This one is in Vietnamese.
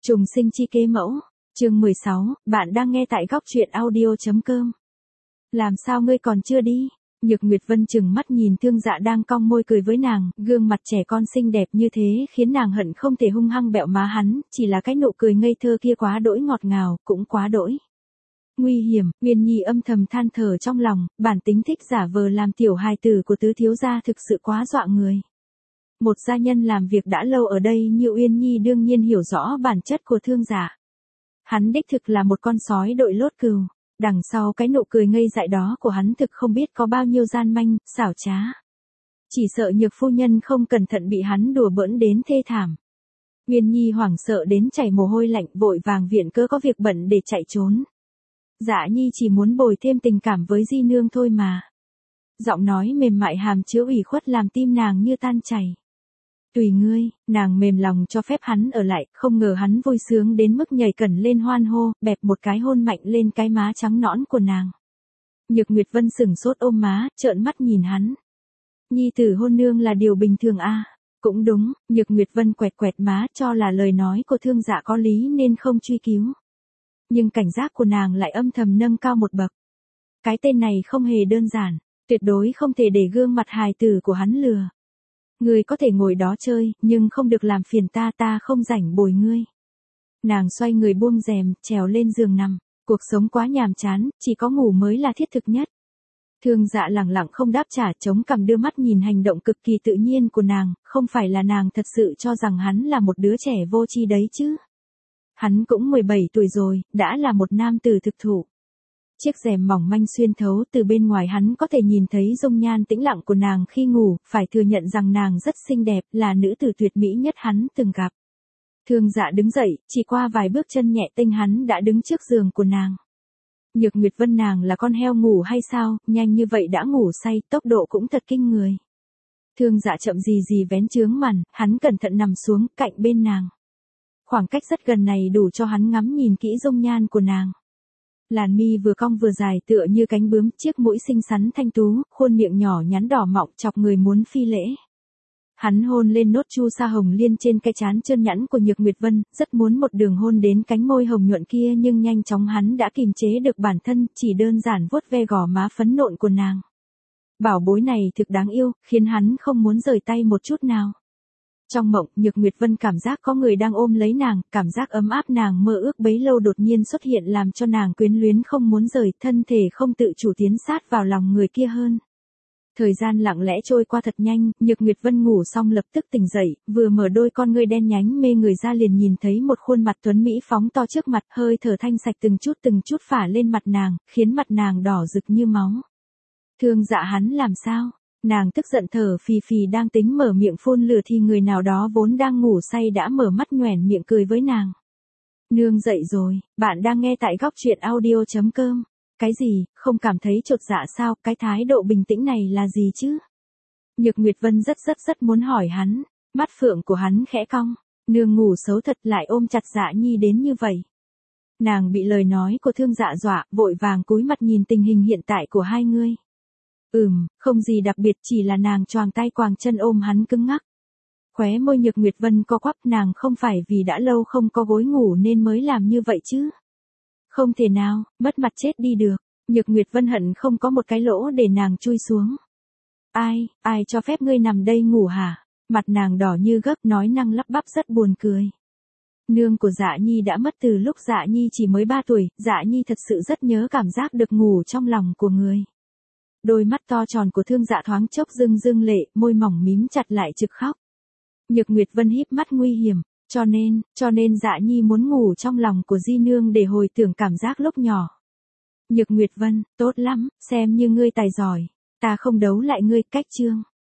Trùng sinh chi kế mẫu, chương 16, bạn đang nghe tại góc truyện audio.com. Làm sao ngươi còn chưa đi? Nhược Nguyệt Vân chừng mắt nhìn Thương Dạ đang cong môi cười với nàng, gương mặt trẻ con xinh đẹp như thế khiến nàng hận không thể hung hăng bẹo má hắn, chỉ là cái nụ cười ngây thơ kia quá đỗi ngọt ngào, cũng quá đỗi nguy hiểm. Uyên Nhi âm thầm than thở trong lòng, bản tính thích giả vờ làm tiểu hài tử của tứ thiếu gia thực sự quá dọa người. Một gia nhân làm việc đã lâu ở đây như Uyên Nhi đương nhiên hiểu rõ bản chất của Thương Dạ. Hắn đích thực là một con sói đội lốt cừu, đằng sau cái nụ cười ngây dại đó của hắn thực không biết có bao nhiêu gian manh, xảo trá. Chỉ sợ Nhược phu nhân không cẩn thận bị hắn đùa bỡn đến thê thảm. Uyên Nhi hoảng sợ đến chảy mồ hôi lạnh, vội vàng viện cớ có việc bận để chạy trốn. Dạ Nhi chỉ muốn bồi thêm tình cảm với di nương thôi mà. Giọng nói mềm mại hàm chứa ủy khuất làm tim nàng như tan chảy. Tùy ngươi, nàng mềm lòng cho phép hắn ở lại, không ngờ hắn vui sướng đến mức nhảy cẩn lên hoan hô, bẹp một cái hôn mạnh lên cái má trắng nõn của nàng. Nhược Nguyệt Vân sửng sốt ôm má, trợn mắt nhìn hắn. Nhi tử hôn nương là điều bình thường à? Cũng đúng, Nhược Nguyệt Vân quẹt quẹt má cho là lời nói của Thương Dạ có lý nên không truy cứu. Nhưng cảnh giác của nàng lại âm thầm nâng cao một bậc. Cái tên này không hề đơn giản, tuyệt đối không thể để gương mặt hài tử của hắn lừa. Ngươi có thể ngồi đó chơi, nhưng không được làm phiền ta không rảnh bồi ngươi. Nàng xoay người buông rèm, trèo lên giường nằm. Cuộc sống quá nhàm chán, chỉ có ngủ mới là thiết thực nhất. Thương Dạ lẳng lặng không đáp trả, chống cằm đưa mắt nhìn hành động cực kỳ tự nhiên của nàng, không phải là nàng thật sự cho rằng hắn là một đứa trẻ vô tri đấy chứ. Hắn cũng 17 tuổi rồi, đã là một nam tử thực thụ. Chiếc rèm mỏng manh xuyên thấu, từ bên ngoài hắn có thể nhìn thấy dung nhan tĩnh lặng của nàng khi ngủ, phải thừa nhận rằng nàng rất xinh đẹp, là nữ tử tuyệt mỹ nhất hắn từng gặp. Thương Dạ đứng dậy, chỉ qua vài bước chân nhẹ tênh hắn đã đứng trước giường của nàng. Nhược Nguyệt Vân nàng là con heo ngủ hay sao, nhanh như vậy đã ngủ say, tốc độ cũng thật kinh người. Thương Dạ chậm gì vén chướng màn, hắn cẩn thận nằm xuống, cạnh bên nàng. Khoảng cách rất gần này đủ cho hắn ngắm nhìn kỹ dung nhan của nàng. Làn mi vừa cong vừa dài tựa như cánh bướm, chiếc mũi xinh xắn thanh tú, khuôn miệng nhỏ nhắn đỏ mọng chọc người muốn phi lễ. Hắn hôn lên nốt chu sa hồng liên trên cái trán trơn nhẵn của Nhược Nguyệt Vân, rất muốn một đường hôn đến cánh môi hồng nhuận kia nhưng nhanh chóng hắn đã kiềm chế được bản thân, chỉ đơn giản vuốt ve gò má phấn nộn của nàng. Bảo bối này thực đáng yêu, khiến hắn không muốn rời tay một chút nào. Trong mộng, Nhược Nguyệt Vân cảm giác có người đang ôm lấy nàng, cảm giác ấm áp nàng mơ ước bấy lâu đột nhiên xuất hiện làm cho nàng quyến luyến không muốn rời, thân thể không tự chủ tiến sát vào lòng người kia hơn. Thời gian lặng lẽ trôi qua thật nhanh, Nhược Nguyệt Vân ngủ xong lập tức tỉnh dậy, vừa mở đôi con ngươi đen nhánh mê người ra liền nhìn thấy một khuôn mặt tuấn mỹ phóng to trước mặt, hơi thở thanh sạch từng chút phả lên mặt nàng, khiến mặt nàng đỏ rực như máu. Thương Dạ hắn làm sao? Nàng tức giận thở phì phì đang tính mở miệng phun lửa thì người nào đó vốn đang ngủ say đã mở mắt nhoẻn miệng cười với nàng. Nương dậy rồi, bạn đang nghe tại góc truyện audio.com. Cái gì, không cảm thấy chột dạ sao, cái thái độ bình tĩnh này là gì chứ? Nhược Nguyệt Vân rất muốn hỏi hắn, mắt phượng của hắn khẽ cong, nương ngủ xấu thật lại ôm chặt Dạ Nhi đến như vậy. Nàng bị lời nói của Thương Dạ dọa, vội vàng cúi mặt nhìn tình hình hiện tại của hai người. Không gì đặc biệt, chỉ là nàng choàng tay quàng chân ôm hắn cứng ngắc. Khóe môi Nhược Nguyệt Vân co quắp, nàng không phải vì đã lâu không có gối ngủ nên mới làm như vậy chứ. Không thể nào, mất mặt chết đi được. Nhược Nguyệt Vân hận không có một cái lỗ để nàng chui xuống. Ai cho phép ngươi nằm đây ngủ hả? Mặt nàng đỏ như gấc, nói năng lắp bắp rất buồn cười. Nương của Dạ Nhi đã mất từ lúc Dạ Nhi chỉ mới 3 tuổi, Dạ Nhi thật sự rất nhớ cảm giác được ngủ trong lòng của người. Đôi mắt to tròn của Thương Dạ thoáng chốc rưng lệ, môi mỏng mím chặt lại trực khóc. Nhược Nguyệt Vân híp mắt nguy hiểm, cho nên Dạ Nhi muốn ngủ trong lòng của di nương để hồi tưởng cảm giác lúc nhỏ. Nhược Nguyệt Vân, tốt lắm, xem như ngươi tài giỏi, ta không đấu lại ngươi, cách chương.